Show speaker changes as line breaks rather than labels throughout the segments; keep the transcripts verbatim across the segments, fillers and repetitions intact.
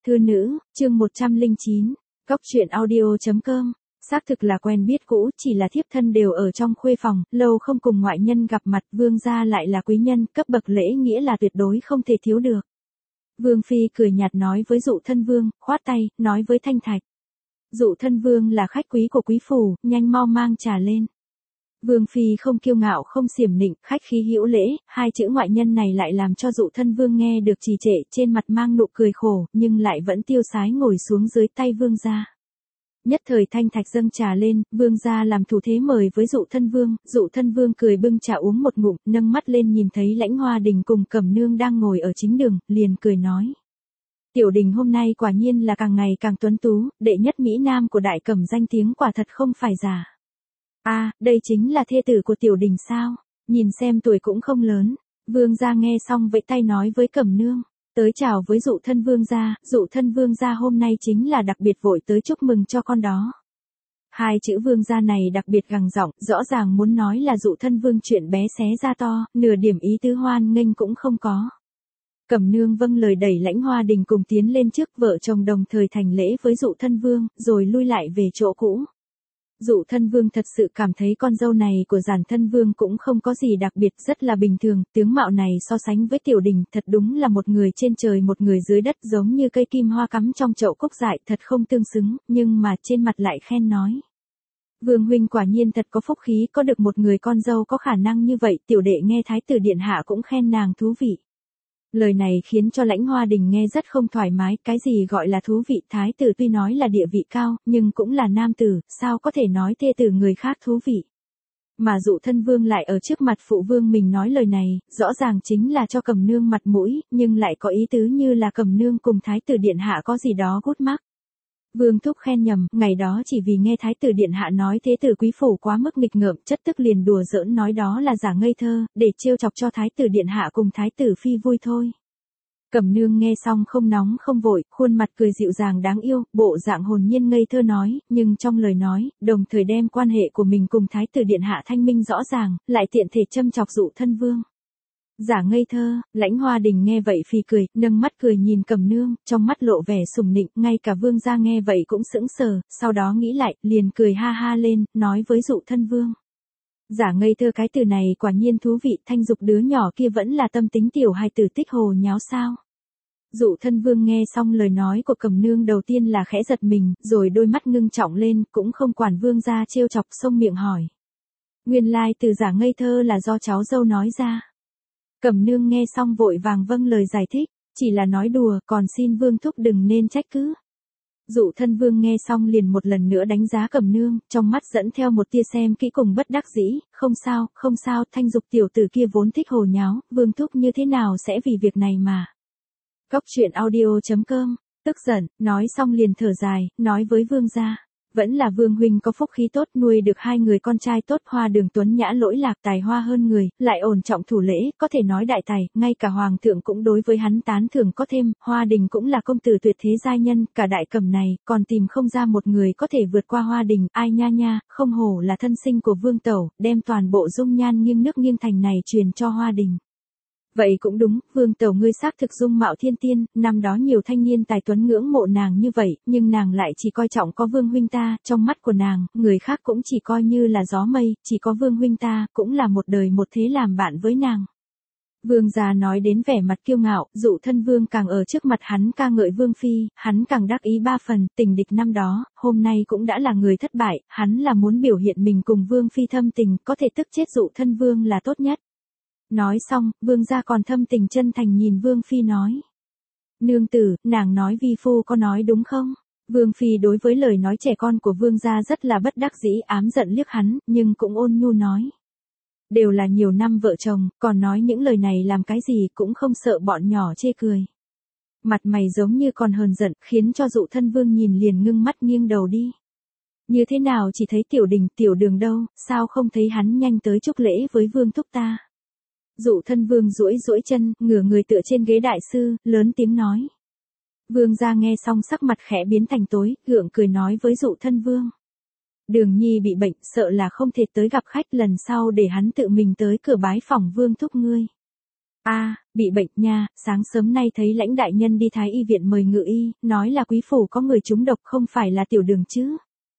Thư nữ, chương một trăm lẻ chín, Cóc truyện audio chấm com. Xác thực là quen biết cũ, chỉ là thiếp thân đều ở trong khuê phòng, lâu không cùng ngoại nhân gặp mặt, vương gia lại là quý nhân, cấp bậc lễ nghĩa là tuyệt đối không thể thiếu được. Vương phi cười nhạt nói với Dụ thân vương, khoát tay, nói với Thanh Thạch. Dụ thân vương là khách quý của quý phủ, nhanh mau mang trà lên. Vương phi không kiêu ngạo không xiểm nịnh, khách khí hữu lễ, hai chữ ngoại nhân này lại làm cho Dụ thân vương nghe được trì trệ, trên mặt mang nụ cười khổ, nhưng lại vẫn tiêu sái ngồi xuống dưới tay vương gia. Nhất thời Thanh Thạch dâng trà lên, vương gia làm thủ thế mời với Dụ thân vương, Dụ thân vương cười bưng trà uống một ngụm, nâng mắt lên nhìn thấy Lãnh Hoa Đình cùng Cẩm Nương đang ngồi ở chính đường, liền cười nói. Tiểu Đình hôm nay quả nhiên là càng ngày càng tuấn tú, đệ nhất Mỹ Nam của Đại Cẩm danh tiếng quả thật không phải giả. A, à, đây chính là thê tử của Tiểu Đình sao? Nhìn xem tuổi cũng không lớn. Vương gia nghe xong vẫy tay nói với Cẩm Nương, tới chào với Dụ thân vương gia, Dụ thân vương gia hôm nay chính là đặc biệt vội tới chúc mừng cho con đó. Hai chữ vương gia này đặc biệt gằn giọng, rõ ràng muốn nói là Dụ thân vương chuyện bé xé ra to, nửa điểm ý tứ hoan nghênh cũng không có. Cẩm Nương vâng lời đẩy Lãnh Hoa Đình cùng tiến lên trước, vợ chồng đồng thời thành lễ với Dụ thân vương, rồi lui lại về chỗ cũ. Dụ thân vương thật sự cảm thấy con dâu này của Giản thân vương cũng không có gì đặc biệt, rất là bình thường, tướng mạo này so sánh với Tiểu Đình thật đúng là một người trên trời một người dưới đất, giống như cây kim hoa cắm trong chậu cúc dại, thật không tương xứng, nhưng mà trên mặt lại khen nói. Vương huynh quả nhiên thật có phúc khí, có được một người con dâu có khả năng như vậy, tiểu đệ nghe thái tử điện hạ cũng khen nàng thú vị. Lời này khiến cho Lãnh Hoa Đình nghe rất không thoải mái, cái gì gọi là thú vị, thái tử tuy nói là địa vị cao, nhưng cũng là nam tử, sao có thể nói thê tử người khác thú vị. Mà Dụ thân vương lại ở trước mặt phụ vương mình nói lời này, rõ ràng chính là cho Cẩm Nương mặt mũi, nhưng lại có ý tứ như là Cẩm Nương cùng thái tử điện hạ có gì đó gút mắc. Vương thúc khen nhầm, ngày đó chỉ vì nghe thái tử điện hạ nói thế tử quý phủ quá mức nghịch ngợm, chất tức liền đùa giỡn nói đó là giả ngây thơ, để trêu chọc cho thái tử điện hạ cùng thái tử phi vui thôi. Cẩm Nương nghe xong không nóng không vội, khuôn mặt cười dịu dàng đáng yêu, bộ dạng hồn nhiên ngây thơ nói, nhưng trong lời nói, đồng thời đem quan hệ của mình cùng thái tử điện hạ thanh minh rõ ràng, lại tiện thể châm chọc Dụ thân vương. Giả ngây thơ, Lãnh Hoa Đình nghe vậy phì cười, nâng mắt cười nhìn Cẩm Nương, trong mắt lộ vẻ sùng nịnh, ngay cả vương gia nghe vậy cũng sững sờ, sau đó nghĩ lại, liền cười ha ha lên, nói với Dụ thân vương. Giả ngây thơ cái từ này quả nhiên thú vị, thanh dục đứa nhỏ kia vẫn là tâm tính tiểu hài tử tích hồ nháo sao. Dụ thân vương nghe xong lời nói của Cẩm Nương đầu tiên là khẽ giật mình, rồi đôi mắt ngưng trọng lên, cũng không quản vương gia trêu chọc, xông miệng hỏi. Nguyên lai từ giả ngây thơ là do cháu dâu nói ra. Cẩm Nương nghe xong vội vàng vâng lời giải thích, chỉ là nói đùa, còn xin vương thúc đừng nên trách cứ. Dụ thân vương nghe xong liền một lần nữa đánh giá Cẩm Nương, trong mắt dẫn theo một tia xem kỹ cùng bất đắc dĩ, không sao, không sao, thanh dục tiểu tử kia vốn thích hồ nháo, vương thúc như thế nào sẽ vì việc này mà. Cóc truyện audio chấm com, tức giận, nói xong liền thở dài, nói với vương gia. Vẫn là vương huynh có phúc khí tốt, nuôi được hai người con trai tốt, Hoa Đường tuấn nhã lỗi lạc tài hoa hơn người, lại ổn trọng thủ lễ, có thể nói đại tài, ngay cả hoàng thượng cũng đối với hắn tán thưởng có thêm, Hoa Đình cũng là công tử tuyệt thế giai nhân, cả Đại Cẩm này, còn tìm không ra một người có thể vượt qua Hoa Đình, ai nha nha, không hổ là thân sinh của vương tẩu, đem toàn bộ dung nhan nghiêng nước nghiêng thành này truyền cho Hoa Đình. Vậy cũng đúng, vương tẩu ngươi xác thực dung mạo thiên tiên, năm đó nhiều thanh niên tài tuấn ngưỡng mộ nàng như vậy, nhưng nàng lại chỉ coi trọng có vương huynh ta, trong mắt của nàng, người khác cũng chỉ coi như là gió mây, chỉ có vương huynh ta, cũng là một đời một thế làm bạn với nàng. Vương gia nói đến vẻ mặt kiêu ngạo, Dụ thân vương càng ở trước mặt hắn ca ngợi vương phi, hắn càng đắc ý ba phần, tình địch năm đó, hôm nay cũng đã là người thất bại, hắn là muốn biểu hiện mình cùng vương phi thâm tình, có thể tức chết Dụ thân vương là tốt nhất. Nói xong, vương gia còn thâm tình chân thành nhìn vương phi nói. Nương tử, nàng nói vi phu có nói đúng không? Vương phi đối với lời nói trẻ con của vương gia rất là bất đắc dĩ, ám giận liếc hắn, nhưng cũng ôn nhu nói. Đều là nhiều năm vợ chồng, còn nói những lời này làm cái gì cũng không sợ bọn nhỏ chê cười. Mặt mày giống như còn hờn giận, khiến cho Dụ thân vương nhìn liền ngưng mắt nghiêng đầu đi. Như thế nào chỉ thấy Tiểu Đình, Tiểu Đường đâu, sao không thấy hắn nhanh tới chúc lễ với vương thúc ta? Dụ thân vương duỗi duỗi chân, ngửa người tựa trên ghế đại sư, lớn tiếng nói. Vương gia nghe xong sắc mặt khẽ biến thành tối, gượng cười nói với Dụ thân vương. Đường nhi bị bệnh, sợ là không thể tới gặp khách, lần sau để hắn tự mình tới cửa bái phỏng vương thúc ngươi. A, bị bệnh nha, sáng sớm nay thấy lãnh đại nhân đi thái y viện mời ngự y, nói là quý phủ có người trúng độc không phải là tiểu đường chứ.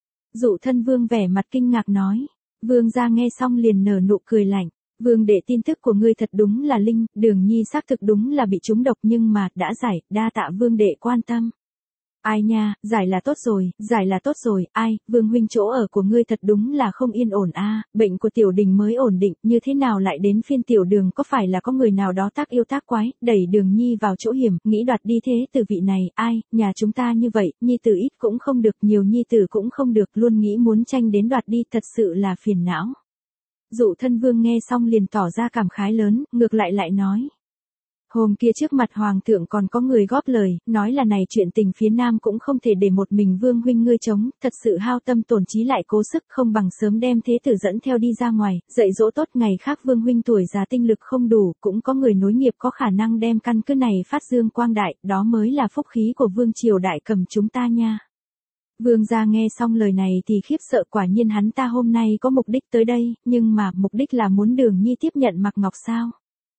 Dụ thân vương vẻ mặt kinh ngạc nói. Vương gia nghe xong liền nở nụ cười lạnh. Vương đệ tin tức của ngươi thật đúng là linh, Đường Nhi xác thực đúng là bị trúng độc nhưng mà đã giải, đa tạ vương đệ quan tâm. Ai nha, giải là tốt rồi, giải là tốt rồi, ai, Vương huynh chỗ ở của ngươi thật đúng là không yên ổn a, bệnh của tiểu đình mới ổn định, như thế nào lại đến phiên tiểu đường, có phải là có người nào đó tác yêu tác quái, đẩy Đường Nhi vào chỗ hiểm, nghĩ đoạt đi thế từ vị này, ai, nhà chúng ta như vậy, nhi tử ít cũng không được, nhiều nhi tử cũng không được, luôn nghĩ muốn tranh đến đoạt đi, thật sự là phiền não. Dụ thân vương nghe xong liền tỏ ra cảm khái lớn, ngược lại lại nói. Hôm kia trước mặt hoàng thượng còn có người góp lời, nói là này chuyện tình phía nam cũng không thể để một mình vương huynh ngươi chống, thật sự hao tâm tổn trí lại cố sức không bằng sớm đem thế tử dẫn theo đi ra ngoài, dạy dỗ tốt ngày khác vương huynh tuổi già tinh lực không đủ, cũng có người nối nghiệp có khả năng đem căn cứ này phát dương quang đại, đó mới là phúc khí của vương triều đại cầm chúng ta nha. Vương gia nghe xong lời này thì khiếp sợ, quả nhiên hắn ta hôm nay có mục đích tới đây, nhưng mà mục đích là muốn Đường Nhi tiếp nhận Mạc Ngọc sao?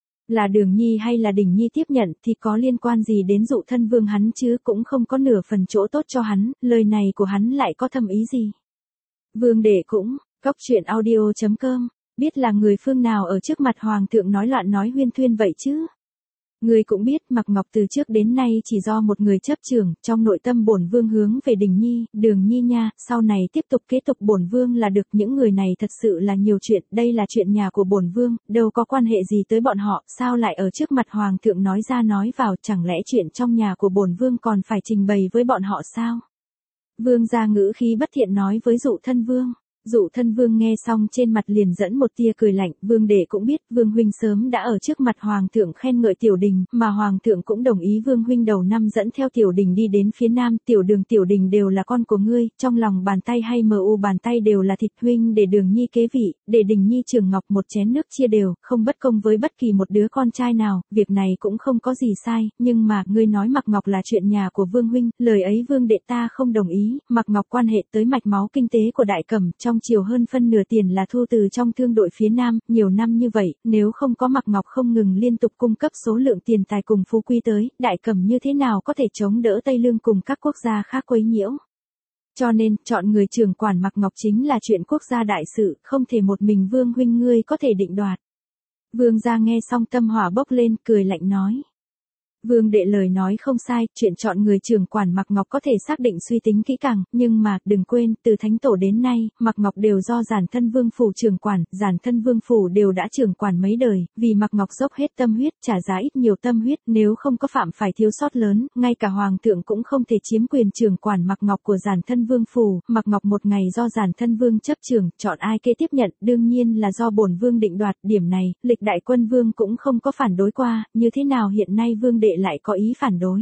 Là Đường Nhi hay là Đình Nhi tiếp nhận thì có liên quan gì đến dụ thân vương hắn chứ, cũng không có nửa phần chỗ tốt cho hắn, lời này của hắn lại có thâm ý gì? Vương đệ cũng, cóc truyện audio chấm com, biết là người phương nào ở trước mặt hoàng thượng nói loạn nói huyên thuyên vậy chứ? Người cũng biết Mạc Ngọc từ trước đến nay chỉ do một người chấp trưởng, trong nội tâm bổn vương hướng về Đình Nhi, Đường Nhi nha, sau này tiếp tục kế tục bổn vương là được, những người này thật sự là nhiều chuyện, đây là chuyện nhà của bổn vương, đâu có quan hệ gì tới bọn họ, sao lại ở trước mặt hoàng thượng nói ra nói vào, chẳng lẽ chuyện trong nhà của bổn vương còn phải trình bày với bọn họ sao? Vương gia ngữ khí bất thiện nói với dụ thân vương. Dụ thân vương nghe xong trên mặt liền dẫn một tia cười lạnh, vương đệ cũng biết vương huynh sớm đã ở trước mặt hoàng thượng khen ngợi tiểu đình, mà hoàng thượng cũng đồng ý vương huynh đầu năm dẫn theo tiểu đình đi đến phía nam, tiểu đường tiểu đình đều là con của ngươi, trong lòng bàn tay hay mờ u bàn tay đều là thịt, huynh để Đường Nhi kế vị, để Đình Nhi trường ngọc một chén nước chia đều, không bất công với bất kỳ một đứa con trai nào, việc này cũng không có gì sai, nhưng mà ngươi nói Mạc Ngọc là chuyện nhà của vương huynh, lời ấy vương đệ ta không đồng ý, Mạc Ngọc quan hệ tới mạch máu kinh tế của đại cẩm, trong chiều hơn phân nửa tiền là thu từ trong thương đội phía Nam, nhiều năm như vậy, nếu không có Mạc Ngọc không ngừng liên tục cung cấp số lượng tiền tài cùng phú quý tới, đại cẩm như thế nào có thể chống đỡ Tây Lương cùng các quốc gia khác quấy nhiễu. Cho nên, chọn người trưởng quản Mạc Ngọc chính là chuyện quốc gia đại sự, không thể một mình vương huynh ngươi có thể định đoạt. Vương gia nghe xong tâm hỏa bốc lên, cười lạnh nói. Vương đệ lời nói không sai, chuyện chọn người trưởng quản Mạc Ngọc có thể xác định suy tính kỹ càng, nhưng mà, đừng quên, từ thánh tổ đến nay, Mạc Ngọc đều do giản thân vương phủ trưởng quản, giản thân vương phủ đều đã trưởng quản mấy đời, vì Mạc Ngọc dốc hết tâm huyết, trả giá ít nhiều tâm huyết, nếu không có phạm phải thiếu sót lớn, ngay cả hoàng thượng cũng không thể chiếm quyền trưởng quản Mạc Ngọc của giản thân vương phủ, Mạc Ngọc một ngày do giản thân vương chấp trưởng, chọn ai kế tiếp nhận, đương nhiên là do bổn vương định đoạt, điểm này, lịch đại quân vương cũng không có phản đối qua, như thế nào hiện nay vương đệ lại có ý phản đối.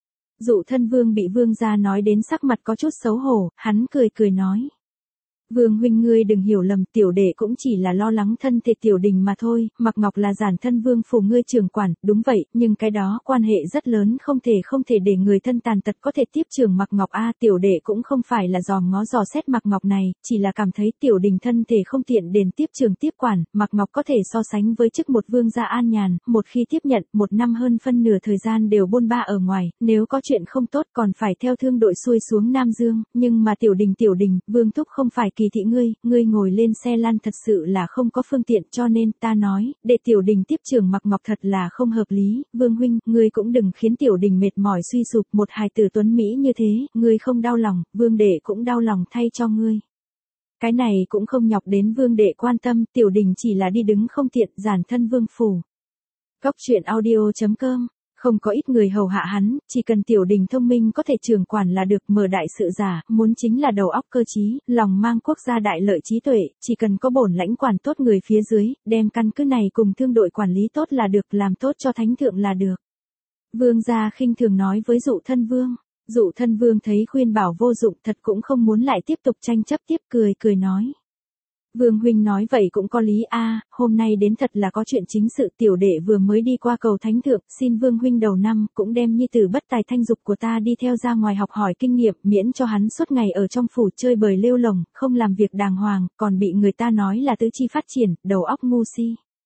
Dụ thân vương bị vương gia nói đến sắc mặt có chút xấu hổ, hắn cười cười nói. Vương huynh ngươi đừng hiểu lầm, tiểu đệ cũng chỉ là lo lắng thân thể tiểu đình mà thôi, Mạc Ngọc là giản thân vương phủ ngươi trưởng quản, đúng vậy, nhưng cái đó quan hệ rất lớn, không thể không thể để người thân tàn tật có thể tiếp trưởng Mạc Ngọc a, tiểu đệ cũng không phải là dòm ngó dò xét Mạc Ngọc này, chỉ là cảm thấy tiểu đình thân thể không tiện đến tiếp trưởng tiếp quản, Mạc Ngọc có thể so sánh với chức một vương gia an nhàn, một khi tiếp nhận, một năm hơn phân nửa thời gian đều bôn ba ở ngoài, nếu có chuyện không tốt còn phải theo thương đội xuôi xuống Nam Dương, nhưng mà tiểu đình tiểu đình, vương thúc không phải kỳ thị ngươi, ngươi ngồi lên xe lăn thật sự là không có phương tiện, cho nên ta nói, để tiểu đình tiếp trưởng Mạc Ngọc thật là không hợp lý, vương huynh, ngươi cũng đừng khiến tiểu đình mệt mỏi suy sụp, một hài tử tuấn Mỹ như thế, ngươi không đau lòng, vương đệ cũng đau lòng thay cho ngươi. Cái này cũng không nhọc đến vương đệ quan tâm, tiểu đình chỉ là đi đứng không tiện, giản thân vương phủ. Cóc truyện audio chấm com. Không có ít người hầu hạ hắn, chỉ cần tiểu đình thông minh có thể trưởng quản là được, mở đại sự giả, muốn chính là đầu óc cơ trí, lòng mang quốc gia đại lợi trí tuệ, chỉ cần có bổn lãnh quản tốt người phía dưới, đem căn cứ này cùng thương đội quản lý tốt là được, làm tốt cho thánh thượng là được. Vương gia khinh thường nói với dụ thân vương. Dụ thân vương thấy khuyên bảo vô dụng thật cũng không muốn lại tiếp tục tranh chấp tiếp, cười cười nói. Vương huynh nói vậy cũng có lý a, hôm nay đến thật là có chuyện chính sự, tiểu đệ vừa mới đi qua cầu thánh thượng, xin vương huynh đầu năm cũng đem nhi tử bất tài thanh dục của ta đi theo ra ngoài học hỏi kinh nghiệm, miễn cho hắn suốt ngày ở trong phủ chơi bời lêu lồng, không làm việc đàng hoàng, còn bị người ta nói là tứ chi phát triển, đầu óc ngu si.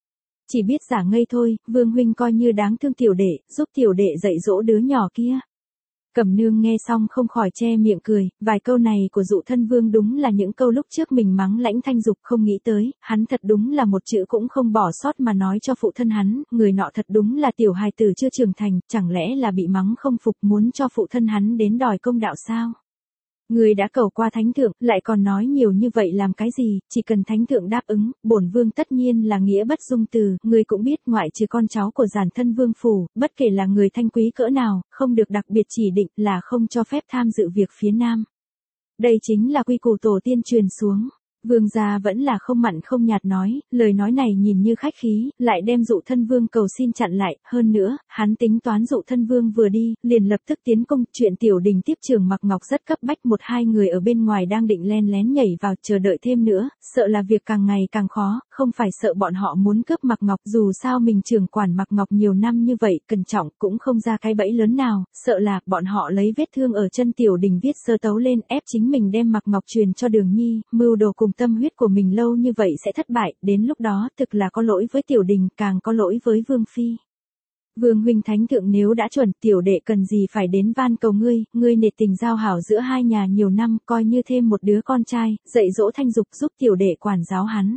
Chỉ biết giả ngây thôi, Vương huynh coi như đáng thương tiểu đệ, giúp tiểu đệ dạy dỗ đứa nhỏ kia. Cẩm nương nghe xong không khỏi che miệng cười, vài câu này của Dụ Thân Vương đúng là những câu lúc trước mình mắng Lãnh Thanh Dục không nghĩ tới, hắn thật đúng là một chữ cũng không bỏ sót mà nói cho phụ thân hắn, người nọ thật đúng là tiểu hài tử chưa trưởng thành, chẳng lẽ là bị mắng không phục muốn cho phụ thân hắn đến đòi công đạo sao? Người đã cầu qua thánh thượng, lại còn nói nhiều như vậy làm cái gì, chỉ cần thánh thượng đáp ứng, bổn vương tất nhiên là nghĩa bất dung từ, người cũng biết ngoại trừ con cháu của giản thân vương phủ, bất kể là người thanh quý cỡ nào, không được đặc biệt chỉ định là không cho phép tham dự việc phía nam. Đây chính là quy củ tổ tiên truyền xuống. Vương gia vẫn là không mặn không nhạt nói, lời nói này nhìn như khách khí, lại đem Dụ Thân Vương cầu xin chặn lại, hơn nữa, hắn tính toán Dụ Thân Vương vừa đi, liền lập tức tiến công, chuyện tiểu đình tiếp trường Mặc Ngọc rất cấp bách, một hai người ở bên ngoài đang định len lén nhảy vào chờ đợi thêm nữa, sợ là việc càng ngày càng khó, không phải sợ bọn họ muốn cướp Mặc Ngọc, dù sao mình trưởng quản Mặc Ngọc nhiều năm như vậy, cẩn trọng cũng không ra cái bẫy lớn nào, sợ là bọn họ lấy vết thương ở chân tiểu đình viết sơ tấu lên ép chính mình đem Mặc Ngọc truyền cho Đường Nhi, mưu đồ cùng tâm huyết của mình lâu như vậy sẽ thất bại, đến lúc đó thực là có lỗi với tiểu đình, càng có lỗi với Vương Phi. Vương huynh thánh thượng nếu đã chuẩn, tiểu đệ cần gì phải đến van cầu ngươi, ngươi nể tình giao hảo giữa hai nhà nhiều năm, coi như thêm một đứa con trai, dạy dỗ Thanh Dục giúp tiểu đệ quản giáo hắn.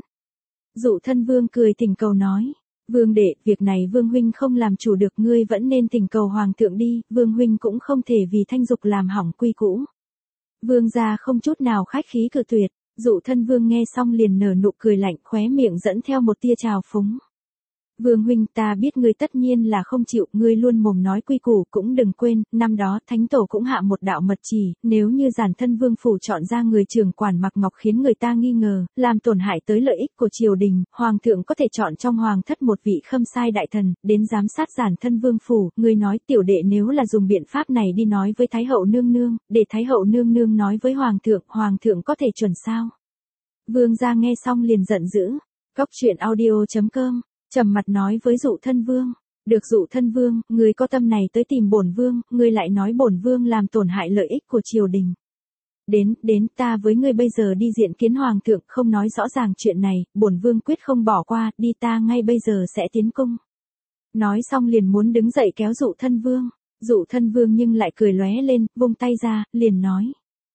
Dụ Thân Vương cười thỉnh cầu nói, Vương đệ, việc này Vương huynh không làm chủ được, ngươi vẫn nên thỉnh cầu hoàng thượng đi, Vương huynh cũng không thể vì Thanh Dục làm hỏng quy cũ. Vương gia không chút nào khách khí cự tuyệt. Dụ Thân Vương nghe xong liền nở nụ cười lạnh, khóe miệng dẫn theo một tia trào phúng. Vương huynh, ta biết ngươi tất nhiên là không chịu, ngươi luôn mồm nói quy củ, cũng đừng quên, năm đó thánh tổ cũng hạ một đạo mật chỉ, nếu như giản thân vương phủ chọn ra người trưởng quản Mặc Ngọc khiến người ta nghi ngờ, làm tổn hại tới lợi ích của triều đình, hoàng thượng có thể chọn trong hoàng thất một vị khâm sai đại thần, đến giám sát giản thân vương phủ, ngươi nói tiểu đệ nếu là dùng biện pháp này đi nói với Thái hậu nương nương, để Thái hậu nương nương nói với hoàng thượng, hoàng thượng có thể chuẩn sao? Vương gia nghe xong liền giận dữ, Cóc truyện audio chấm com trầm mặt nói với Dụ Thân Vương, được Dụ Thân Vương, người có tâm này tới tìm bổn vương, ngươi lại nói bổn vương làm tổn hại lợi ích của triều đình. Đến, đến, ta với ngươi bây giờ đi diện kiến hoàng thượng, không nói rõ ràng chuyện này, bổn vương quyết không bỏ qua, đi ta ngay bây giờ sẽ tiến cung. Nói xong liền muốn đứng dậy kéo Dụ Thân Vương, Dụ Thân Vương nhưng lại cười lóe lên, vung tay ra, liền nói.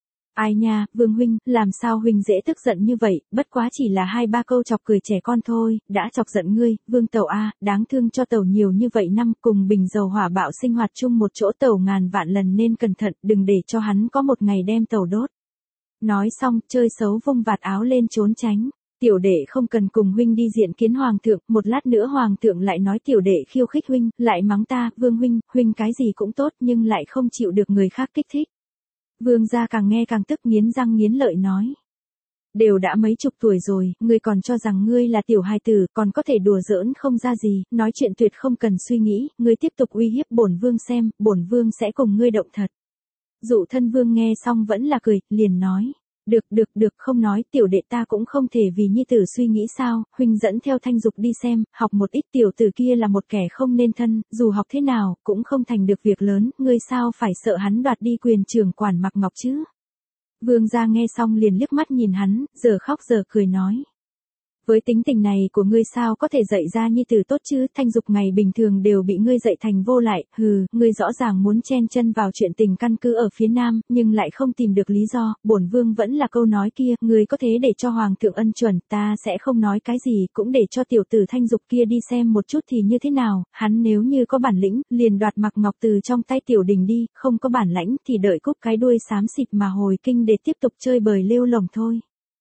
Ai nha, Vương huynh, làm sao huynh dễ tức giận như vậy, bất quá chỉ là hai ba câu chọc cười trẻ con thôi, đã chọc giận ngươi, Vương tẩu a, đáng thương cho tẩu nhiều như vậy năm, cùng bình dầu hỏa bạo sinh hoạt chung một chỗ, tẩu ngàn vạn lần nên cẩn thận, đừng để cho hắn có một ngày đem tẩu đốt. Nói xong, chơi xấu vung vạt áo lên trốn tránh. Tiểu đệ không cần cùng huynh đi diện kiến hoàng thượng, một lát nữa hoàng thượng lại nói tiểu đệ khiêu khích huynh, lại mắng ta, Vương huynh, huynh cái gì cũng tốt nhưng lại không chịu được người khác kích thích. Vương gia càng nghe càng tức, nghiến răng nghiến lợi nói. Đều đã mấy chục tuổi rồi, ngươi còn cho rằng ngươi là tiểu hài tử, còn có thể đùa giỡn không ra gì, nói chuyện tuyệt không cần suy nghĩ, ngươi tiếp tục uy hiếp bổn vương xem, bổn vương sẽ cùng ngươi động thật. Dụ Thân Vương nghe xong vẫn là cười, liền nói. Được được được, không nói, tiểu đệ ta cũng không thể vì nhi tử suy nghĩ sao, huynh dẫn theo Thanh Dục đi xem, học một ít, tiểu tử kia là một kẻ không nên thân, dù học thế nào, cũng không thành được việc lớn, ngươi sao phải sợ hắn đoạt đi quyền trưởng quản Mặc Ngọc chứ. Vương gia nghe xong liền liếc mắt nhìn hắn, giờ khóc giờ cười nói. Với tính tình này của ngươi sao có thể dạy ra nhi tử tốt chứ, Thanh Dục ngày bình thường đều bị ngươi dạy thành vô lại, hừ, ngươi rõ ràng muốn chen chân vào chuyện tình căn cứ ở phía nam, nhưng lại không tìm được lý do, bổn vương vẫn là câu nói kia, ngươi có thế để cho hoàng thượng ân chuẩn, ta sẽ không nói cái gì, cũng để cho tiểu tử Thanh Dục kia đi xem một chút thì như thế nào, hắn nếu như có bản lĩnh, liền đoạt Mặc Ngọc từ trong tay tiểu đình đi, không có bản lãnh thì đợi cúc cái đuôi xám xịt mà hồi kinh để tiếp tục chơi bời lêu lồng thôi.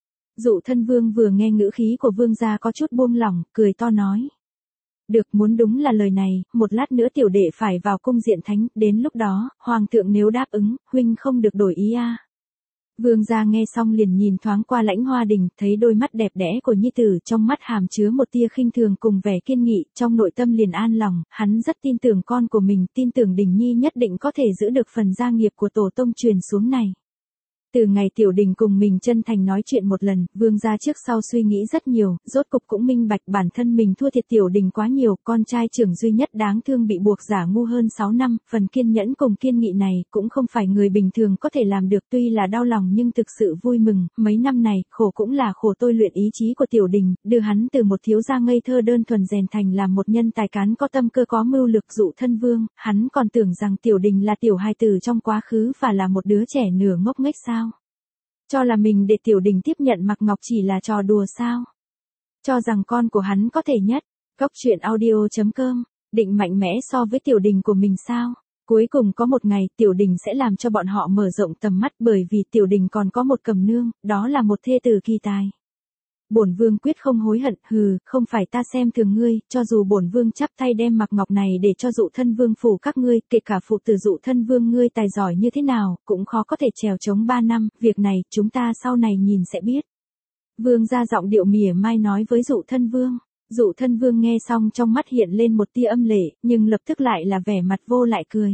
Dụ Thân Vương vừa nghe ngữ khí của vương gia có chút buông lỏng, cười to nói. Được, muốn đúng là lời này, một lát nữa tiểu đệ phải vào cung diện thánh, đến lúc đó, hoàng thượng nếu đáp ứng, huynh không được đổi ý a. Vương gia nghe xong liền nhìn thoáng qua Lãnh Hoa Đình, thấy đôi mắt đẹp đẽ của nhi tử, trong mắt hàm chứa một tia khinh thường cùng vẻ kiên nghị, trong nội tâm liền an lòng, hắn rất tin tưởng con của mình, tin tưởng Đình Nhi nhất định có thể giữ được phần gia nghiệp của tổ tông truyền xuống này. Từ ngày Tiểu Đình cùng mình chân thành nói chuyện một lần, Vương gia trước sau suy nghĩ rất nhiều, rốt cục cũng minh bạch bản thân mình thua thiệt Tiểu Đình quá nhiều, con trai trưởng duy nhất đáng thương bị buộc giả ngu hơn sáu năm, phần kiên nhẫn cùng kiên nghị này cũng không phải người bình thường có thể làm được, tuy là đau lòng nhưng thực sự vui mừng, mấy năm này, khổ cũng là khổ tôi luyện ý chí của Tiểu Đình, đưa hắn từ một thiếu gia ngây thơ đơn thuần rèn thành làm một nhân tài cán có tâm cơ có mưu lược. Dụ Thân Vương, hắn còn tưởng rằng Tiểu Đình là tiểu hài tử trong quá khứ và là một đứa trẻ nửa ngốc nghếch sao? Cho là mình để Tiểu Đình tiếp nhận Mạc Ngọc chỉ là trò đùa sao? Cho rằng con của hắn có thể nhất. Góc truyện audio chấm com, định mạnh mẽ so với Tiểu Đình của mình sao? Cuối cùng có một ngày Tiểu Đình sẽ làm cho bọn họ mở rộng tầm mắt, bởi vì Tiểu Đình còn có một cầm nương, đó là một thê tử kỳ tài. Bổn vương quyết không hối hận, hừ, không phải ta xem thường ngươi, cho dù bổn vương chắp tay đem Mạc Ngọc này để cho Dụ Thân Vương phủ các ngươi, kể cả phụ tử Dụ Thân Vương ngươi tài giỏi như thế nào, cũng khó có thể trèo chống ba năm, việc này chúng ta sau này nhìn sẽ biết. Vương gia giọng điệu mỉa mai nói với Dụ Thân Vương. Dụ Thân Vương nghe xong trong mắt hiện lên một tia âm lệ, nhưng lập tức lại là vẻ mặt vô lại cười.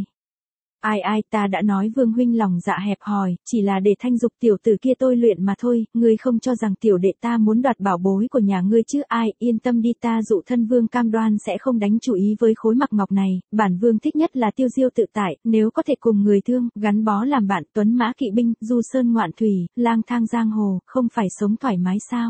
Ai ai, ta đã nói Vương huynh lòng dạ hẹp hòi, chỉ là để thanh dục tiểu tử kia tôi luyện mà thôi, ngươi không cho rằng tiểu đệ ta muốn đoạt bảo bối của nhà ngươi chứ? Ai, yên tâm đi, ta Dụ Thân Vương cam đoan sẽ không đánh chủ ý với khối Mạc Ngọc này, bản vương thích nhất là tiêu diêu tự tại, nếu có thể cùng người thương, gắn bó làm bạn, tuấn mã kỵ binh, du sơn ngoạn thủy, lang thang giang hồ, không phải sống thoải mái sao?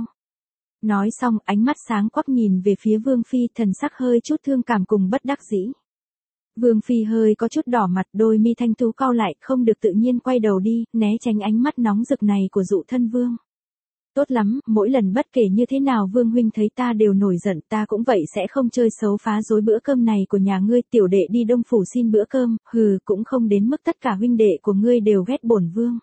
Nói xong, ánh mắt sáng quắc nhìn về phía Vương Phi, thần sắc hơi chút thương cảm cùng bất đắc dĩ. Vương Phi hơi có chút đỏ mặt, đôi mi thanh tú cau lại, không được tự nhiên quay đầu đi, né tránh ánh mắt nóng rực này của Dụ Thân Vương. Tốt lắm, mỗi lần bất kể như thế nào Vương huynh thấy ta đều nổi giận, ta cũng vậy sẽ không chơi xấu phá rối bữa cơm này của nhà ngươi. Tiểu đệ đi Đông phủ xin bữa cơm, hừ, cũng không đến mức tất cả huynh đệ của ngươi đều ghét bổn vương.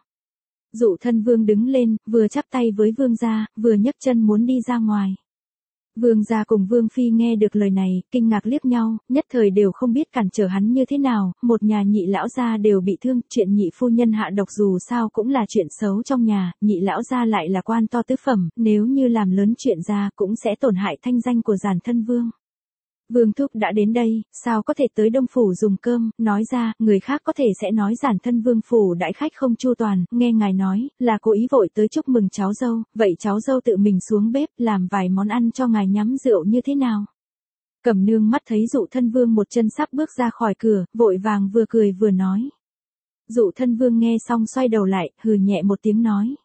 Dụ Thân Vương đứng lên, vừa chắp tay với Vương gia, vừa nhấc chân muốn đi ra ngoài. Vương gia cùng Vương Phi nghe được lời này, kinh ngạc liếc nhau, nhất thời đều không biết cản trở hắn như thế nào, một nhà nhị lão gia đều bị thương, chuyện nhị phu nhân hạ độc dù sao cũng là chuyện xấu trong nhà, nhị lão gia lại là quan to tứ phẩm, nếu như làm lớn chuyện ra cũng sẽ tổn hại thanh danh của Giản Thân Vương. Vương thúc đã đến đây, sao có thể tới Đông phủ dùng cơm, nói ra, người khác có thể sẽ nói Giản Thân Vương phủ đãi khách không chu toàn, nghe ngài nói, là cố ý vội tới chúc mừng cháu dâu, vậy cháu dâu tự mình xuống bếp, làm vài món ăn cho ngài nhắm rượu như thế nào? Cẩm nương mắt thấy Dụ Thân Vương một chân sắp bước ra khỏi cửa, vội vàng vừa cười vừa nói. Dụ Thân Vương nghe xong xoay đầu lại, hừ nhẹ một tiếng nói.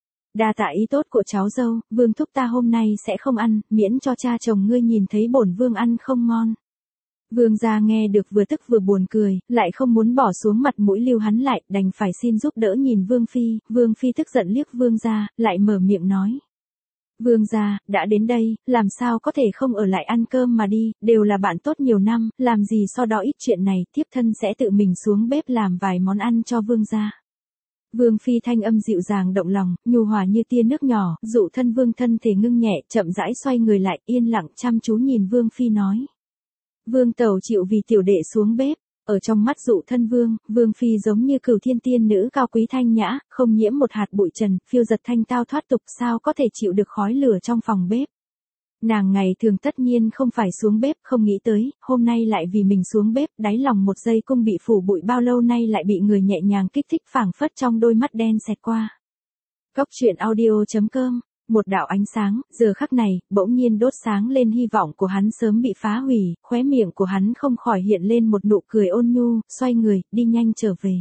Đa tạ ý tốt của cháu dâu, vương thúc ta hôm nay sẽ không ăn, miễn cho cha chồng ngươi nhìn thấy bổn vương ăn không ngon. Vương gia nghe được vừa tức vừa buồn cười, lại không muốn bỏ xuống mặt mũi lưu hắn lại, đành phải xin giúp đỡ nhìn Vương Phi. Vương Phi tức giận liếc Vương gia, lại mở miệng nói. Vương gia, đã đến đây, làm sao có thể không ở lại ăn cơm mà đi, đều là bạn tốt nhiều năm, làm gì so đó ít chuyện này, thiếp thân sẽ tự mình xuống bếp làm vài món ăn cho vương gia. Vương Phi thanh âm dịu dàng động lòng, nhu hòa như tia nước nhỏ, Dụ Thân Vương thân thể ngưng nhẹ, chậm rãi xoay người lại, yên lặng chăm chú nhìn Vương Phi nói. Vương tẩu chịu vì tiểu đệ xuống bếp, ở trong mắt Dụ Thân Vương, Vương Phi giống như cửu thiên tiên nữ cao quý thanh nhã, không nhiễm một hạt bụi trần, phiêu giật thanh tao thoát tục, sao có thể chịu được khói lửa trong phòng bếp. Nàng ngày thường tất nhiên không phải xuống bếp, không nghĩ tới, hôm nay lại vì mình xuống bếp, đáy lòng một giây cung bị phủ bụi bao lâu nay lại bị người nhẹ nhàng kích thích, phảng phất trong đôi mắt đen xẹt qua. Góc truyện audio chấm com, một đạo ánh sáng, giờ khắc này, bỗng nhiên đốt sáng lên hy vọng của hắn sớm bị phá hủy, khóe miệng của hắn không khỏi hiện lên một nụ cười ôn nhu, xoay người, đi nhanh trở về.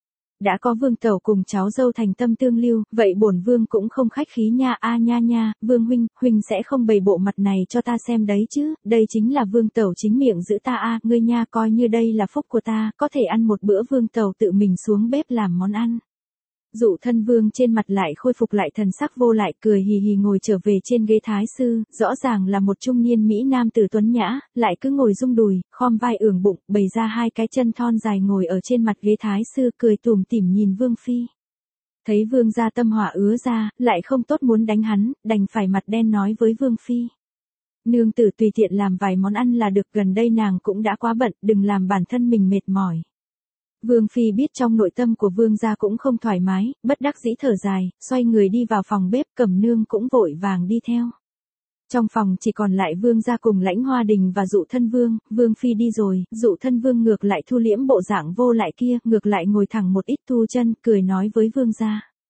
Đã có vương tẩu cùng cháu dâu thành tâm tương lưu, vậy bổn vương cũng không khách khí nha. A nha nha, vương huynh, huynh sẽ không bày bộ mặt này cho ta xem đấy chứ, đây chính là vương tẩu chính miệng giữ ta a, ngươi nha, coi như đây là phúc của ta, có thể ăn một bữa vương tẩu tự mình xuống bếp làm món ăn. Dụ Thân Vương trên mặt lại khôi phục lại thần sắc vô lại, cười hì hì ngồi trở về trên ghế thái sư, rõ ràng là một trung niên mỹ nam tử tuấn nhã, lại cứ ngồi rung đùi, khom vai ưỡng bụng, bày ra hai cái chân thon dài ngồi ở trên mặt ghế thái sư, cười tủm tỉm nhìn Vương Phi. Thấy Vương gia tâm hỏa ứa ra, lại không tốt muốn đánh hắn, đành phải mặt đen nói với Vương Phi. Nương tử tùy tiện làm vài món ăn là được, gần đây nàng cũng đã quá bận, đừng làm bản thân mình mệt mỏi. Vương Phi biết trong nội tâm của Vương gia cũng không thoải mái, bất đắc dĩ thở dài, xoay người đi vào phòng bếp, Cẩm nương cũng vội vàng đi theo. Trong phòng chỉ còn lại Vương gia cùng Lãnh Hoa Đình và Dụ Thân Vương, Vương Phi đi rồi, Dụ Thân Vương ngược lại thu liễm bộ dạng vô lại kia, ngược lại ngồi thẳng một ít thu chân, cười nói với Vương gia.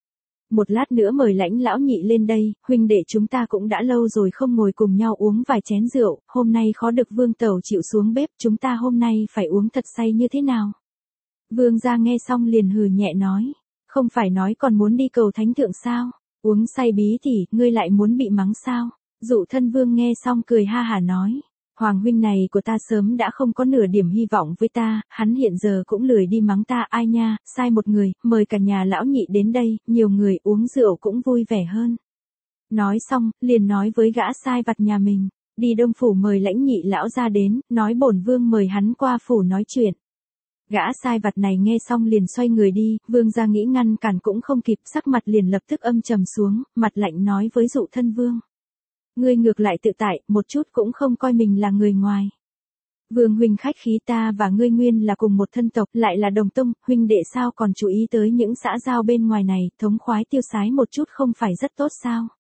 Một lát nữa mời Lãnh lão nhị lên đây, huynh đệ chúng ta cũng đã lâu rồi không ngồi cùng nhau uống vài chén rượu, hôm nay khó được Vương tẩu chịu xuống bếp, chúng ta hôm nay phải uống thật say như thế nào? Vương gia nghe xong liền hừ nhẹ nói, không phải nói còn muốn đi cầu thánh thượng sao? Uống say bí thì, ngươi lại muốn bị mắng sao? Dụ thân vương nghe xong cười ha hả nói, Hoàng huynh này của ta sớm đã không có nửa điểm hy vọng với ta, hắn hiện giờ cũng lười đi mắng ta ai nha, sai một người, mời cả nhà lão nhị đến đây, nhiều người uống rượu cũng vui vẻ hơn. Nói xong, liền nói với gã sai vặt nhà mình, đi Đông phủ mời Lãnh nhị lão ra đến, nói bổn vương mời hắn qua phủ nói chuyện. Gã sai vặt này nghe xong liền xoay người đi, vương gia nghĩ ngăn cản cũng không kịp, sắc mặt liền lập tức âm trầm xuống, mặt lạnh nói với Dụ thân vương. Ngươi ngược lại tự tại, một chút cũng không coi mình là người ngoài. Vương huynh khách khí, ta và ngươi nguyên là cùng một thân tộc, lại là đồng tông, huynh đệ sao còn chú ý tới những xã giao bên ngoài này, thống khoái tiêu sái một chút không phải rất tốt sao?